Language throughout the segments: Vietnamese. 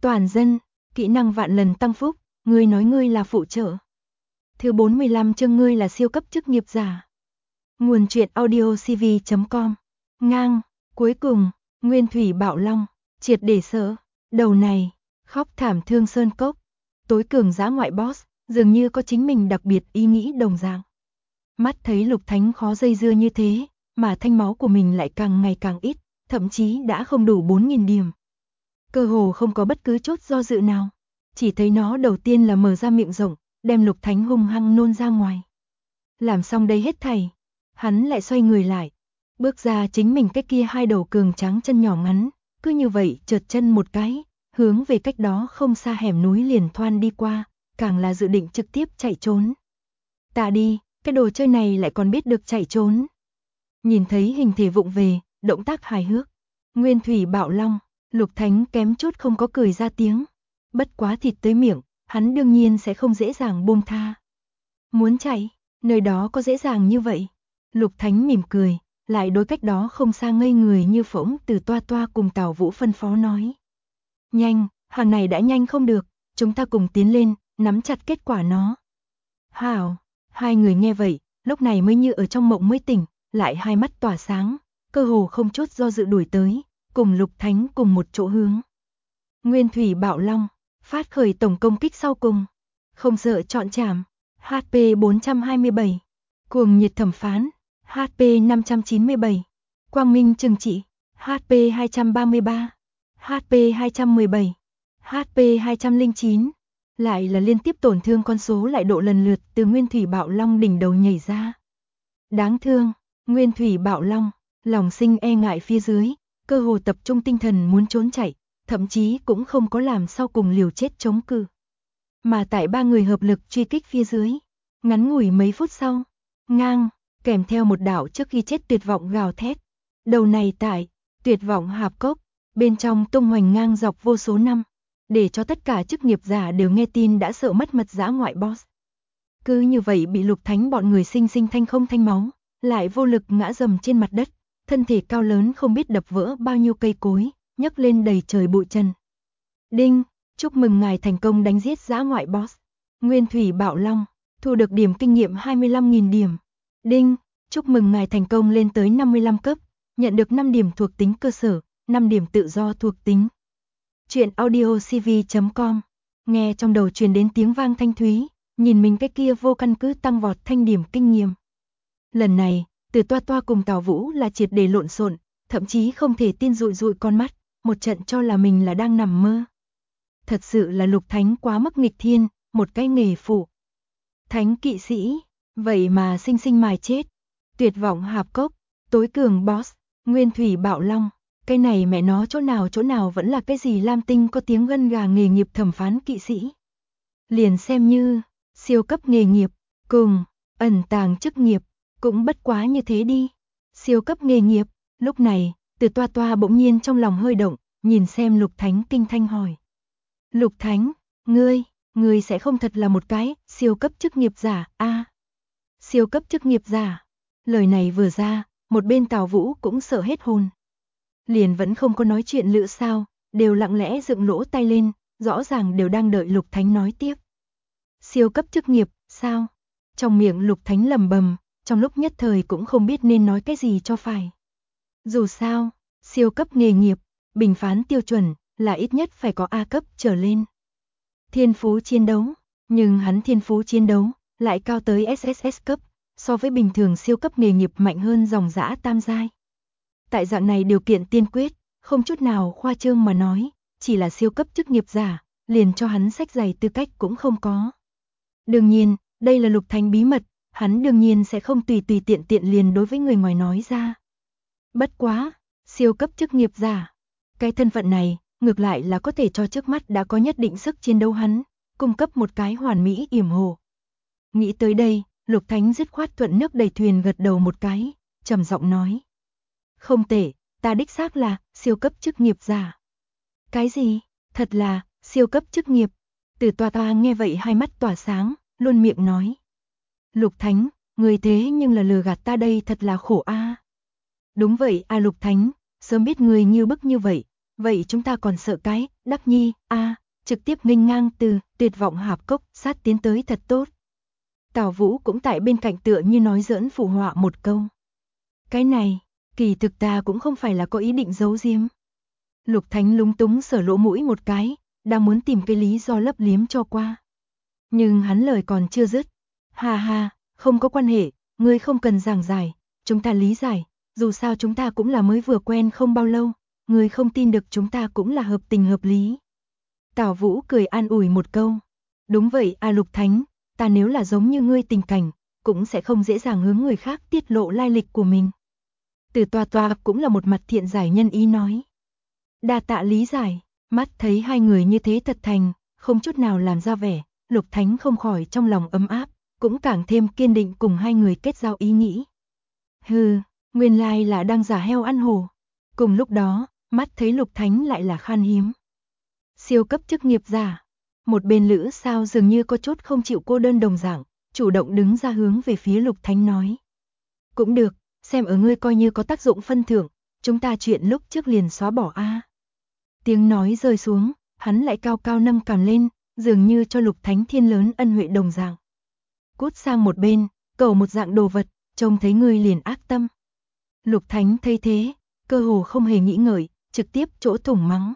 Toàn dân, kỹ năng vạn lần tăng phúc, ngươi nói ngươi là phụ trợ. Thứ 45 chương ngươi là siêu cấp chức nghiệp giả. Nguồn truyện audio cv.com. Ngang, cuối cùng, Nguyên Thủy Bạo Long, triệt để sợ, đầu này, khóc thảm thương sơn cốc, tối cường dã ngoại boss, dường như có chính mình đặc biệt ý nghĩ đồng dạng. Mắt thấy Lục Thánh khó dây dưa như thế, mà thanh máu của mình lại càng ngày càng ít, thậm chí đã không đủ 4.000 điểm. Cơ hồ không có bất cứ chút do dự nào, chỉ thấy nó đầu tiên là mở ra miệng rộng, đem Lục Thánh hung hăng nôn ra ngoài. Làm xong đây hết thảy, hắn lại xoay người lại, bước ra chính mình cái kia hai đầu cường tráng chân nhỏ ngắn, cứ như vậy trượt chân một cái, hướng về cách đó không xa hẻm núi liền thoăn đi qua, càng là dự định trực tiếp chạy trốn. Ta đi, cái đồ chơi này lại còn biết được chạy trốn. Nhìn thấy hình thể vụng về, động tác hài hước, Nguyên Thủy Bạo Long, Lục Thánh kém chút không có cười ra tiếng. Bất quá thịt tới miệng, hắn đương nhiên sẽ không dễ dàng buông tha. Muốn chạy, nơi đó có dễ dàng như vậy. Lục Thánh mỉm cười, lại đối cách đó không xa ngây người như phỗng từ Toa Toa cùng Tào Vũ phân phó nói. Nhanh, hàng này đã nhanh không được, chúng ta cùng tiến lên, nắm chặt kết quả nó. Hảo, hai người nghe vậy, lúc này mới như ở trong mộng mới tỉnh, lại hai mắt tỏa sáng, cơ hồ không chút do dự đuổi tới, cùng Lục Thánh cùng một chỗ hướng. Nguyên Thủy Bạo Long, phát khởi tổng công kích sau cùng, không sợ chọn chảm, HP 427, Cuồng Nhiệt Thẩm Phán, HP 597, Quang Minh Trừng Trị, HP 233, HP 217, HP 209, lại là liên tiếp tổn thương con số lại độ lần lượt từ Nguyên Thủy Bạo Long đỉnh đầu nhảy ra. Đáng thương, Nguyên Thủy Bạo Long, lòng sinh e ngại phía dưới, cơ hồ tập trung tinh thần muốn trốn chạy, thậm chí cũng không có làm sau cùng liều chết chống cự. Mà tại ba người hợp lực truy kích phía dưới, ngắn ngủi mấy phút sau, ngang, kèm theo một đạo trước khi chết tuyệt vọng gào thét. Đầu này tại, tuyệt vọng hạp cốc, bên trong tung hoành ngang dọc vô số năm, để cho tất cả chức nghiệp giả đều nghe tin đã sợ mất mật dã ngoại boss. Cứ như vậy bị Lục Thánh bọn người sinh sinh thanh không thanh máu, lại vô lực ngã dầm trên mặt đất, thân thể cao lớn không biết đập vỡ bao nhiêu cây cối, nhấc lên đầy trời bụi trần. Đinh, chúc mừng ngài thành công đánh giết dã ngoại boss. Nguyên Thủy Bạo Long, thu được điểm kinh nghiệm 25.000 điểm. Đinh, chúc mừng ngài thành công lên tới 55 cấp, nhận được 5 điểm thuộc tính cơ sở, 5 điểm tự do thuộc tính. Chuyện audio cv.com. Nghe trong đầu truyền đến tiếng vang thanh thúy, nhìn mình cái kia vô căn cứ tăng vọt thanh điểm kinh nghiệm. Lần này, từ Toa Toa cùng Tào Vũ là triệt để lộn xộn, thậm chí không thể tin dụi con mắt, một trận cho là mình là đang nằm mơ. Thật sự là Lục Thánh quá mức nghịch thiên, một cái nghề phụ. Thánh kỵ sĩ, vậy mà sinh sinh mài chết. Tuyệt vọng hạp cốc, tối cường boss, Nguyên Thủy Bạo Long, cái này mẹ nó chỗ nào vẫn là cái gì lam tinh có tiếng gân gà nghề nghiệp thẩm phán kỵ sĩ. Liền xem như, siêu cấp nghề nghiệp, cùng, ẩn tàng chức nghiệp, cũng bất quá như thế đi. Siêu cấp nghề nghiệp, lúc này, từ Toa Toa bỗng nhiên trong lòng hơi động, nhìn xem Lục Thánh kinh thanh hỏi. Lục Thánh, ngươi sẽ không thật là một cái siêu cấp chức nghiệp giả a? Siêu cấp chức nghiệp giả. Lời này vừa ra, một bên Tào Vũ cũng sợ hết hồn. Liền vẫn không có nói chuyện lựa sao, đều lặng lẽ dựng lỗ tai lên, rõ ràng đều đang đợi Lục Thánh nói tiếp. Siêu cấp chức nghiệp, sao? Trong miệng Lục Thánh lẩm bẩm, trong lúc nhất thời cũng không biết nên nói cái gì cho phải. Dù sao, siêu cấp nghề nghiệp, bình phán tiêu chuẩn là ít nhất phải có A cấp trở lên. Thiên phú chiến đấu, nhưng hắn thiên phú chiến đấu lại cao tới SSS cấp, so với bình thường siêu cấp nghề nghiệp mạnh hơn dòng dã tam giai. Tại dạng này điều kiện tiên quyết, không chút nào khoa trương mà nói, chỉ là siêu cấp chức nghiệp giả, liền cho hắn sách giày tư cách cũng không có. Đương nhiên, đây là Lục Thánh bí mật, hắn đương nhiên sẽ không tùy tiện liền đối với người ngoài nói ra. Bất quá, siêu cấp chức nghiệp giả, cái thân phận này, ngược lại là có thể cho trước mắt đã có nhất định sức chiến đấu hắn, cung cấp một cái hoàn mỹ yểm hộ. Nghĩ tới đây, Lục Thánh dứt khoát thuận nước đẩy thuyền gật đầu một cái, trầm giọng nói. Không tệ, ta đích xác là siêu cấp chức nghiệp giả. Cái gì? Thật là siêu cấp chức nghiệp. Từ Toa Toa nghe vậy hai mắt tỏa sáng, luôn miệng nói. Lục Thánh, người thế nhưng là lừa gạt ta đây thật là khổ a. Đúng vậy a Lục Thánh, sớm biết người như bức như vậy, Vậy chúng ta còn sợ cái, Đắc Nhi, trực tiếp nghênh ngang từ, tuyệt vọng hạp cốc, sát tiến tới thật tốt. Tào Vũ cũng tại bên cạnh tựa như nói giỡn phụ họa một câu. Cái này, kỳ thực ta cũng không phải là có ý định giấu giếm. Lục Thánh lúng túng sờ lỗ mũi một cái, đang muốn tìm cái lý do lấp liếm cho qua. Nhưng hắn lời còn chưa dứt. Ha ha, không có quan hệ, ngươi không cần giảng giải, chúng ta lý giải, dù sao chúng ta cũng là mới vừa quen không bao lâu, ngươi không tin được chúng ta cũng là hợp tình hợp lý. Tào Vũ cười an ủi một câu. Đúng vậy Lục Thánh, ta nếu là giống như ngươi tình cảnh, cũng sẽ không dễ dàng hướng người khác tiết lộ lai lịch của mình. Từ Toa Toa cũng là một mặt thiện giải nhân ý nói. Đa tạ lý giải, mắt thấy hai người như thế thật thành, không chút nào làm ra vẻ, Lục Thánh không khỏi trong lòng ấm áp, cũng càng thêm kiên định cùng hai người kết giao ý nghĩ. Hừ, nguyên lai là đang giả heo ăn hổ. Cùng lúc đó, mắt thấy Lục Thánh lại là khan hiếm. Siêu cấp chức nghiệp giả. Một bên Lữ Sao dường như có chút không chịu cô đơn đồng dạng, chủ động đứng ra hướng về phía Lục Thánh nói. Cũng được, xem ở ngươi coi như có tác dụng phân thưởng, chúng ta chuyện lúc trước liền xóa bỏ Tiếng nói rơi xuống, hắn lại cao cao nâng cằm lên, dường như cho Lục Thánh thiên lớn ân huệ đồng dạng. Cút sang một bên, cầu một dạng đồ vật, trông thấy ngươi liền ác tâm. Lục Thánh thấy thế, cơ hồ không hề nghĩ ngợi, trực tiếp chỗ thủng mắng.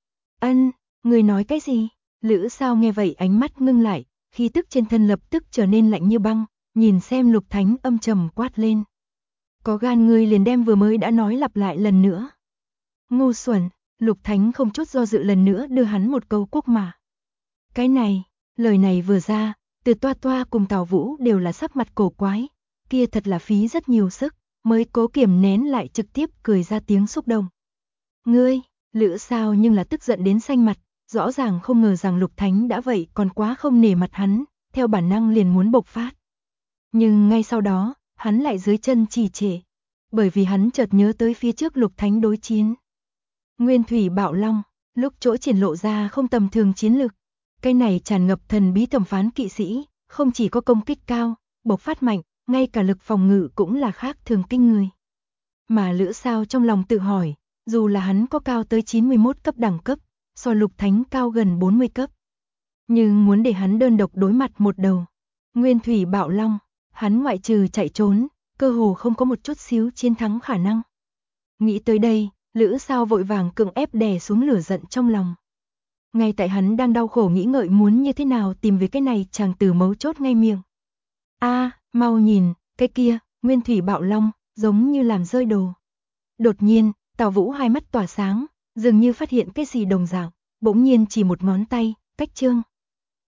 Ngươi nói cái gì? Lữ Sao nghe vậy ánh mắt ngưng lại, khí tức trên thân lập tức trở nên lạnh như băng, nhìn xem Lục Thánh âm trầm quát lên. Có gan ngươi liền đem vừa mới đã nói lặp lại lần nữa. Ngu xuẩn, Lục Thánh không chút do dự lần nữa đưa hắn một câu quốc mà. Cái này, lời này vừa ra, Từ Toa Toa cùng Tào Vũ đều là sắc mặt cổ quái, kia thật là phí rất nhiều sức, mới cố kiềm nén lại trực tiếp cười ra tiếng xúc động. Ngươi, Lữ Sao nhưng là tức giận đến xanh mặt, rõ ràng không ngờ rằng Lục Thánh đã vậy còn quá không nể mặt hắn, theo bản năng liền muốn bộc phát. Nhưng ngay sau đó, hắn lại dưới chân trì trệ, bởi vì hắn chợt nhớ tới phía trước Lục Thánh đối chiến. Nguyên Thủy Bạo Long, lúc chỗ triển lộ ra không tầm thường chiến lực. Cái này tràn ngập thần bí thẩm phán kỵ sĩ, không chỉ có công kích cao, bộc phát mạnh, ngay cả lực phòng ngự cũng là khác thường kinh người. Mà Lữ Sao trong lòng tự hỏi, dù là hắn có cao tới 91 cấp đẳng cấp, so Lục Thánh cao gần 40 cấp. Nhưng muốn để hắn đơn độc đối mặt một đầu Nguyên Thủy Bạo Long, hắn ngoại trừ chạy trốn, cơ hồ không có một chút xíu chiến thắng khả năng. Nghĩ tới đây, Lữ Sao vội vàng cưỡng ép đè xuống lửa giận trong lòng. Ngay tại hắn đang đau khổ nghĩ ngợi muốn như thế nào tìm về cái này chàng từ mấu chốt ngay miệng. Mau nhìn, cái kia, Nguyên Thủy Bạo Long, giống như làm rơi đồ. Đột nhiên, Tào Vũ hai mắt tỏa sáng, dường như phát hiện cái gì đồng dạng, bỗng nhiên chỉ một ngón tay, cách chương.